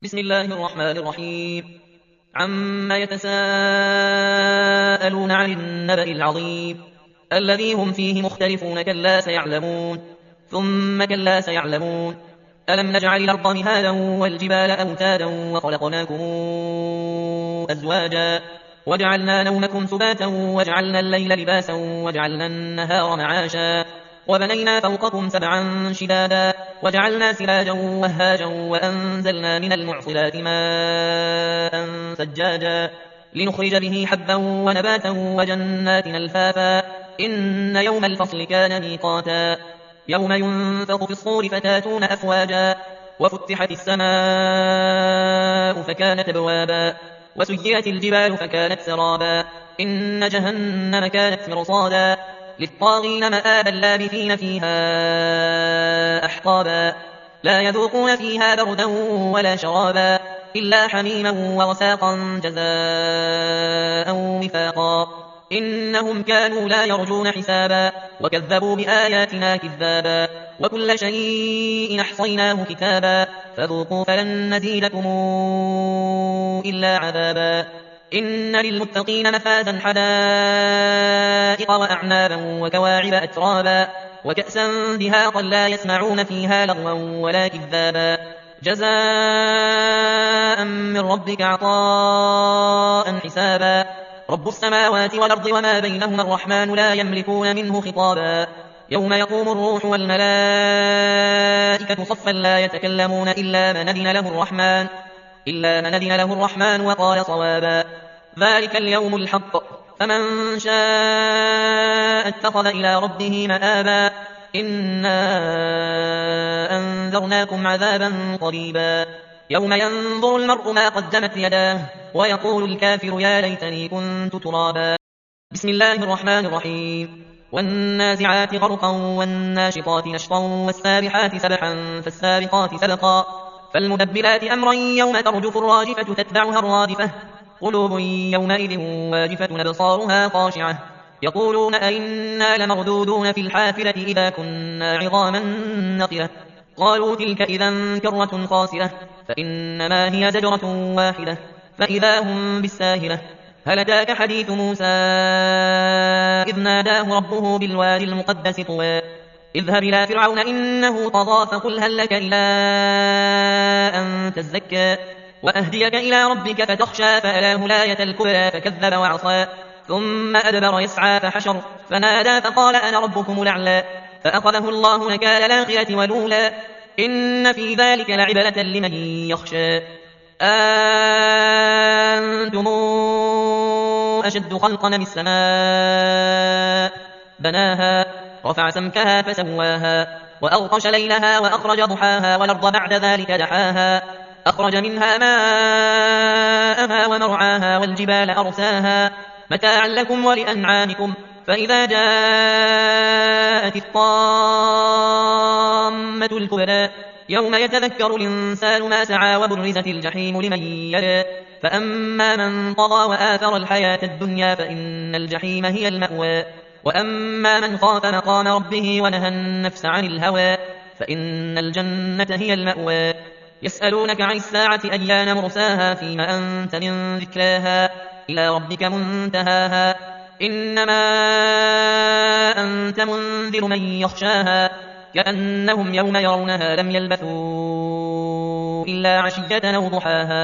بسم الله الرحمن الرحيم. عما يتساءلون عن النبأ العظيم الذي هم فيه مختلفون. كلا سيعلمون ثم كلا سيعلمون. ألم نجعل الأرض مهادا والجبال أوتادا وخلقناكم أزواجا وجعلنا نومكم سباتا وجعلنا الليل لباسا وجعلنا النهار معاشا وبنينا فوقكم سبعا شدادا وجعلنا سراجا وهاجا وأنزلنا من المعصرات ماء ثجاجا لنخرج به حبا ونباتا وجنات ألفافا إن يوم الفصل كان ميقاتا يوم ينفخ في الصور فتاتون أفواجا وفتحت السماء فكانت أبوابا وسيرت الجبال فكانت سرابا إن جهنم كانت مرصادا للطاغين مآبا لابثين فيها أحقابا لا يذوقون فيها بردا ولا شرابا إلا حميما وغساقا جزاء وفاقا إنهم كانوا لا يرجون حسابا وكذبوا بآياتنا كذابا وكل شيء أحصيناه كتابا فذوقوا فلن نزيدكم إلا عذابا إن للمتقين مفازا حدائق وأعنابا وكواعب أترابا وكأسا دهاقا لا يسمعون فيها لغوا ولا كذابا جزاء من ربك عطاء حسابا رب السماوات والأرض وما بينهما الرحمن لا يملكون منه خطابا يوم يقوم الروح والملائكة صفا لا يتكلمون إلا من أذن له الرحمن وقال صوابا ذلك اليوم الحق فمن شاء اتخذ إلى ربه مآبا إنا أنذرناكم عذابا قريبا يوم ينظر المرء ما قدمت يداه ويقول الكافر يا ليتني كنت ترابا بسم الله الرحمن الرحيم والنازعات غرقا والناشطات نشطا والسابحات سبحا فالسابقات سبقا فالمدبرات أمرا يوم ترجف الراجفة تتبعها الرادفة قلوب يومئذ واجفة أبصارها خاشعة يقولون أئنا لمردودون في الحافلة إذا كنا عظاما نخرة قالوا تلك إذا كرة خاسرة فإنما هي زجرة واحدة فإذا هم بالساهرة هل أتاك حديث موسى إذ ناداه ربه بالوادي المقدس طوى اذهب إلى فرعون إنه طغى فقل هل لك إلى أن تزكى وأهديك إلى ربك فتخشى فأراه الآية الكبرى فكذب وعصى ثم أدبر يسعى فحشر فنادى فقال أنا ربكم الأعلى فأخذه الله نكال الآخرة والأولى إن في ذلك لعبرة لمن يخشى أنتم أشد خلقا من السماء بناها رفع سمكها فسواها وأغطش ليلها وأخرج ضحاها والأرض بعد ذلك دحاها أخرج منها ماءها ومرعاها والجبال أرساها متاعا لكم ولأنعامكم فإذا جاءت الطامة الكبرى يوم يتذكر الإنسان ما سعى وبرزت الجحيم لمن يرى فأما من طغى وآثر الحياة الدنيا فإن الجحيم هي المأوى وأما من خاف مقام ربه ونهى النفس عن الهوى فإن الجنة هي المأوى يسألونك عن الساعة أيان مرساها فيما أنت من ذكراها إلى ربك منتهاها إنما أنت منذر من يخشاها كأنهم يوم يرونها لم يلبثوا إلا عشية أو ضحاها